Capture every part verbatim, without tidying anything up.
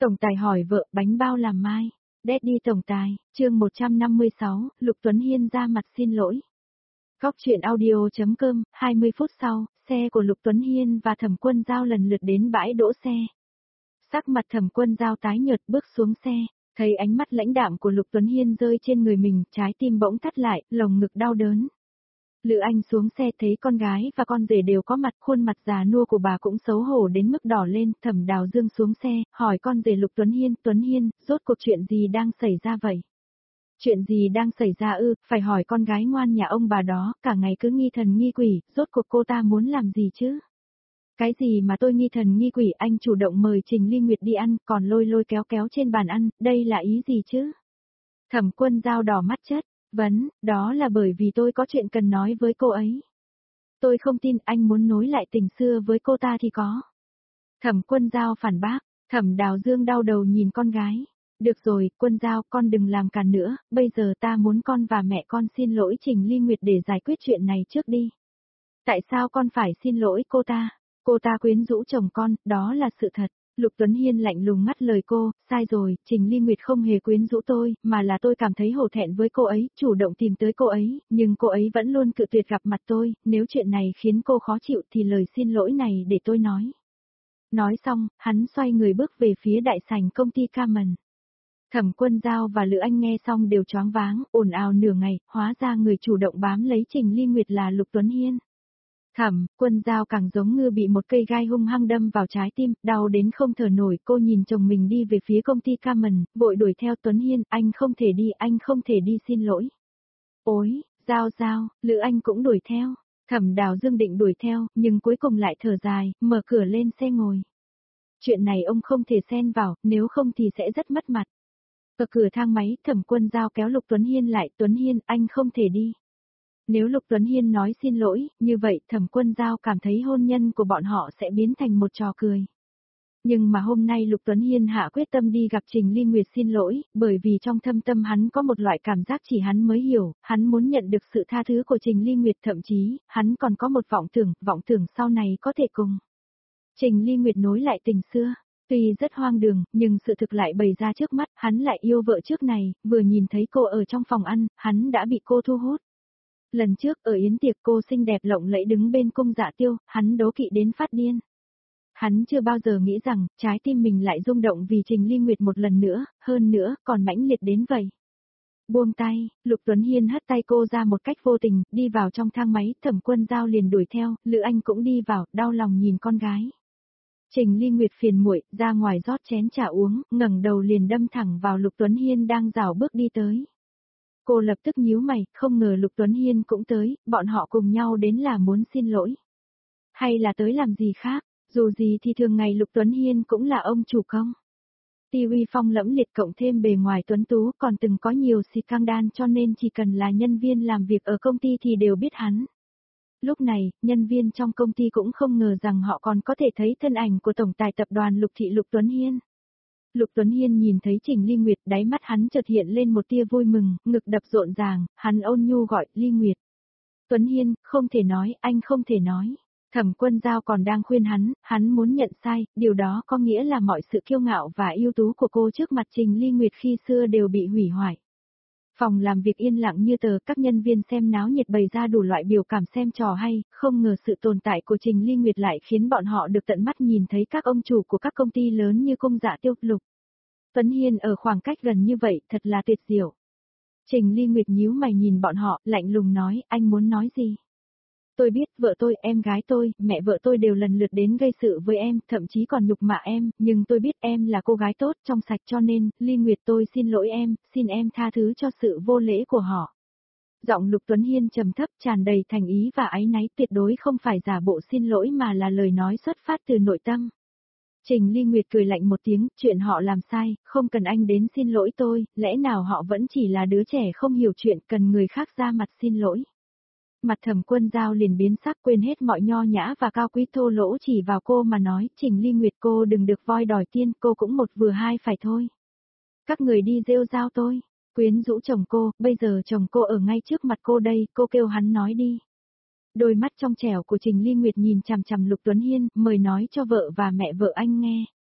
Tổng tài hỏi vợ bánh bao làm mai. Daddy tổng tài, chương một trăm năm mươi sáu, Lục Tuấn Hiên ra mặt xin lỗi. Góc truyện audio.com, hai mươi phút sau, xe của Lục Tuấn Hiên và Thẩm Quân Giao lần lượt đến bãi đỗ xe. Sắc mặt Thẩm Quân Giao tái nhợt bước xuống xe, thấy ánh mắt lãnh đạm của Lục Tuấn Hiên rơi trên người mình, trái tim bỗng thắt lại, lồng ngực đau đớn. Lữ Anh xuống xe thấy con gái và con rể đều có mặt, khuôn mặt già nua của bà cũng xấu hổ đến mức đỏ lên. Thẩm Đào Dương xuống xe, hỏi con rể Lục Tuấn Hiên, Tuấn Hiên, rốt cuộc chuyện gì đang xảy ra vậy? Chuyện gì đang xảy ra ư, phải hỏi con gái ngoan nhà ông bà đó, cả ngày cứ nghi thần nghi quỷ, rốt cuộc cô ta muốn làm gì chứ? Cái gì mà tôi nghi thần nghi quỷ, anh chủ động mời Trình Ly Nguyệt đi ăn, còn lôi lôi kéo kéo trên bàn ăn, đây là ý gì chứ? Thẩm Quân Giao đỏ mắt chất. Vấn, đó là bởi vì tôi có chuyện cần nói với cô ấy. Tôi không tin anh muốn nối lại tình xưa với cô ta thì có. Thẩm Quân Giao phản bác, Thẩm Đào Dương đau đầu nhìn con gái. Được rồi, Quân Giao, con đừng làm càn nữa, bây giờ ta muốn con và mẹ con xin lỗi Trình Ly Nguyệt để giải quyết chuyện này trước đi. Tại sao con phải xin lỗi cô ta? Cô ta quyến rũ chồng con, đó là sự thật. Lục Tuấn Hiên lạnh lùng ngắt lời cô, sai rồi, Trình Ly Nguyệt không hề quyến rũ tôi, mà là tôi cảm thấy hổ thẹn với cô ấy, chủ động tìm tới cô ấy, nhưng cô ấy vẫn luôn cự tuyệt gặp mặt tôi, nếu chuyện này khiến cô khó chịu thì lời xin lỗi này để tôi nói. Nói xong, hắn xoay người bước về phía đại sảnh công ty Carmen. Thẩm Quân Giao và Lữ Anh nghe xong đều choáng váng, ồn ào nửa ngày, hóa ra người chủ động bám lấy Trình Ly Nguyệt là Lục Tuấn Hiên. Thẩm Quân Giao càng giống như bị một cây gai hung hăng đâm vào trái tim, đau đến không thở nổi. Cô nhìn chồng mình đi về phía công ty Carmen, vội đuổi theo Tuấn Hiên, anh không thể đi, anh không thể đi, xin lỗi. Ôi, Giao Giao, Lữ Anh cũng đuổi theo. Thẩm Đào Dương định đuổi theo, nhưng cuối cùng lại thở dài, mở cửa lên xe ngồi. Chuyện này ông không thể xen vào, nếu không thì sẽ rất mất mặt. Ở cửa thang máy, Thẩm Quân Giao kéo Lục Tuấn Hiên lại, Tuấn Hiên, anh không thể đi. Nếu Lục Tuấn Hiên nói xin lỗi, như vậy Thẩm Quân Giao cảm thấy hôn nhân của bọn họ sẽ biến thành một trò cười. Nhưng mà hôm nay Lục Tuấn Hiên hạ quyết tâm đi gặp Trình Ly Nguyệt xin lỗi, bởi vì trong thâm tâm hắn có một loại cảm giác chỉ hắn mới hiểu, hắn muốn nhận được sự tha thứ của Trình Ly Nguyệt, thậm chí, hắn còn có một vọng tưởng, vọng tưởng sau này có thể cùng Trình Ly Nguyệt nối lại tình xưa. Tuy rất hoang đường, nhưng sự thực lại bày ra trước mắt, hắn lại yêu vợ trước này, vừa nhìn thấy cô ở trong phòng ăn, hắn đã bị cô thu hút. Lần trước ở yến tiệc cô xinh đẹp lộng lẫy đứng bên cung Dạ Tiêu, hắn đố kỵ đến phát điên. Hắn chưa bao giờ nghĩ rằng, trái tim mình lại rung động vì Trình Ly Nguyệt một lần nữa, hơn nữa, còn mãnh liệt đến vậy. Buông tay, Lục Tuấn Hiên hất tay cô ra một cách vô tình, đi vào trong thang máy, Thẩm Quân Giao liền đuổi theo, Lữ Anh cũng đi vào, đau lòng nhìn con gái. Trình Ly Nguyệt phiền muội, ra ngoài rót chén trà uống, ngẩng đầu liền đâm thẳng vào Lục Tuấn Hiên đang rảo bước đi tới. Cô lập tức nhíu mày, không ngờ Lục Tuấn Hiên cũng tới, bọn họ cùng nhau đến là muốn xin lỗi. Hay là tới làm gì khác, dù gì thì thường ngày Lục Tuấn Hiên cũng là ông chủ công. Ti uy phong lẫm liệt cộng thêm bề ngoài tuấn tú còn từng có nhiều scandal cho nên chỉ cần là nhân viên làm việc ở công ty thì đều biết hắn. Lúc này, nhân viên trong công ty cũng không ngờ rằng họ còn có thể thấy thân ảnh của tổng tài tập đoàn Lục Thị Lục Tuấn Hiên. Lục Tuấn Hiên nhìn thấy Trình Ly Nguyệt, đáy mắt hắn chợt hiện lên một tia vui mừng, ngực đập rộn ràng, hắn ôn nhu gọi, Ly Nguyệt. Tuấn Hiên, không thể nói, anh không thể nói. Thẩm Quân Giao còn đang khuyên hắn, hắn muốn nhận sai, điều đó có nghĩa là mọi sự kiêu ngạo và ưu tú của cô trước mặt Trình Ly Nguyệt khi xưa đều bị hủy hoại. Phòng làm việc yên lặng như tờ, các nhân viên xem náo nhiệt bày ra đủ loại biểu cảm xem trò hay, không ngờ sự tồn tại của Trình Ly Nguyệt lại khiến bọn họ được tận mắt nhìn thấy các ông chủ của các công ty lớn như cung Dạ Tiêu, Lục Tuấn Hiên ở khoảng cách gần như vậy, thật là tuyệt diệu. Trình Ly Nguyệt nhíu mày nhìn bọn họ, lạnh lùng nói, anh muốn nói gì? Tôi biết, vợ tôi, em gái tôi, mẹ vợ tôi đều lần lượt đến gây sự với em, thậm chí còn nhục mạ em, nhưng tôi biết em là cô gái tốt, trong sạch cho nên, Ly Nguyệt tôi xin lỗi em, xin em tha thứ cho sự vô lễ của họ. Giọng Lục Tuấn Hiên trầm thấp tràn đầy thành ý và áy náy, tuyệt đối không phải giả bộ xin lỗi mà là lời nói xuất phát từ nội tâm. Trình Ly Nguyệt cười lạnh một tiếng, chuyện họ làm sai, không cần anh đến xin lỗi tôi, lẽ nào họ vẫn chỉ là đứa trẻ không hiểu chuyện cần người khác ra mặt xin lỗi. Mặt Thẩm Quân Giao liền biến sắc, quên hết mọi nho nhã và cao quý, thô lỗ chỉ vào cô mà nói, Trình Ly Nguyệt cô đừng được voi đòi tiên, cô cũng một vừa hai phải thôi. Các người đi rêu rao tôi, quyến rũ chồng cô, bây giờ chồng cô ở ngay trước mặt cô đây, cô kêu hắn nói đi. Đôi mắt trong trẻo của Trình Ly Nguyệt nhìn chằm chằm Lục Tuấn Hiên, mời nói cho vợ và mẹ vợ anh nghe.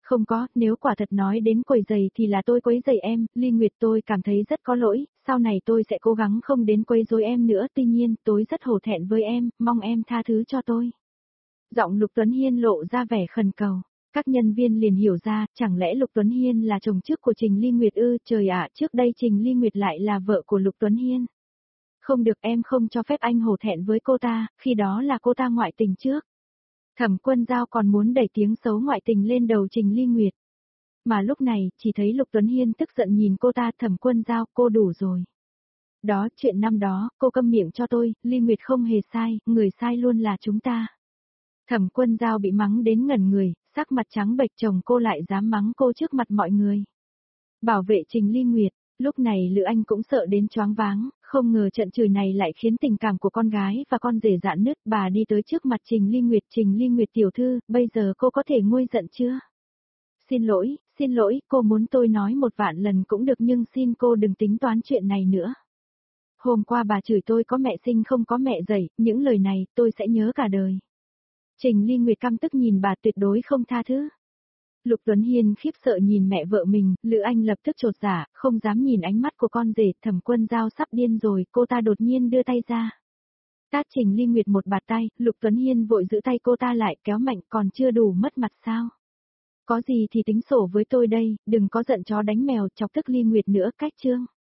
Không có, nếu quả thật nói đến quấy giày thì là tôi quấy giày em, Ly Nguyệt tôi cảm thấy rất có lỗi, sau này tôi sẽ cố gắng không đến quấy rối em nữa, tuy nhiên, tôi rất hổ thẹn với em, mong em tha thứ cho tôi. Giọng Lục Tuấn Hiên lộ ra vẻ khẩn cầu. Các nhân viên liền hiểu ra, chẳng lẽ Lục Tuấn Hiên là chồng trước của Trình Ly Nguyệt ư, trời ạ, trước đây Trình Ly Nguyệt lại là vợ của Lục Tuấn Hiên. Không được, em không cho phép anh hổ thẹn với cô ta, khi đó là cô ta ngoại tình trước. Thẩm Quân Giao còn muốn đẩy tiếng xấu ngoại tình lên đầu Trình Ly Nguyệt. Mà lúc này, chỉ thấy Lục Tuấn Hiên tức giận nhìn cô ta, Thẩm Quân Giao, cô đủ rồi. Đó, chuyện năm đó, cô câm miệng cho tôi, Ly Nguyệt không hề sai, người sai luôn là chúng ta. Thẩm Quân Giao bị mắng đến ngẩn người, sắc mặt trắng bệch, chồng cô lại dám mắng cô trước mặt mọi người. Bảo vệ Trình Ly Nguyệt, lúc này Lữ Anh cũng sợ đến choáng váng, không ngờ trận chửi này lại khiến tình cảm của con gái và con rể rạn nứt, bà đi tới trước mặt Trình Ly Nguyệt, Trình Ly Nguyệt tiểu thư, bây giờ cô có thể nguôi giận chưa? Xin lỗi, xin lỗi, cô muốn tôi nói một vạn lần cũng được nhưng xin cô đừng tính toán chuyện này nữa. Hôm qua bà chửi tôi có mẹ sinh không có mẹ dạy, những lời này tôi sẽ nhớ cả đời. Trình Ly Nguyệt căm tức nhìn bà tuyệt đối không tha thứ. Lục Tuấn Hiên khiếp sợ nhìn mẹ vợ mình, Lữ Anh lập tức chột dạ, không dám nhìn ánh mắt của con rể, Thẩm Quân Giao sắp điên rồi, cô ta đột nhiên đưa tay ra. Tát Trình Ly Nguyệt một bạt tay, Lục Tuấn Hiên vội giữ tay cô ta lại, kéo mạnh, còn chưa đủ mất mặt sao? Có gì thì tính sổ với tôi đây, đừng có giận chó đánh mèo, chọc tức Ly Nguyệt nữa, cách chương.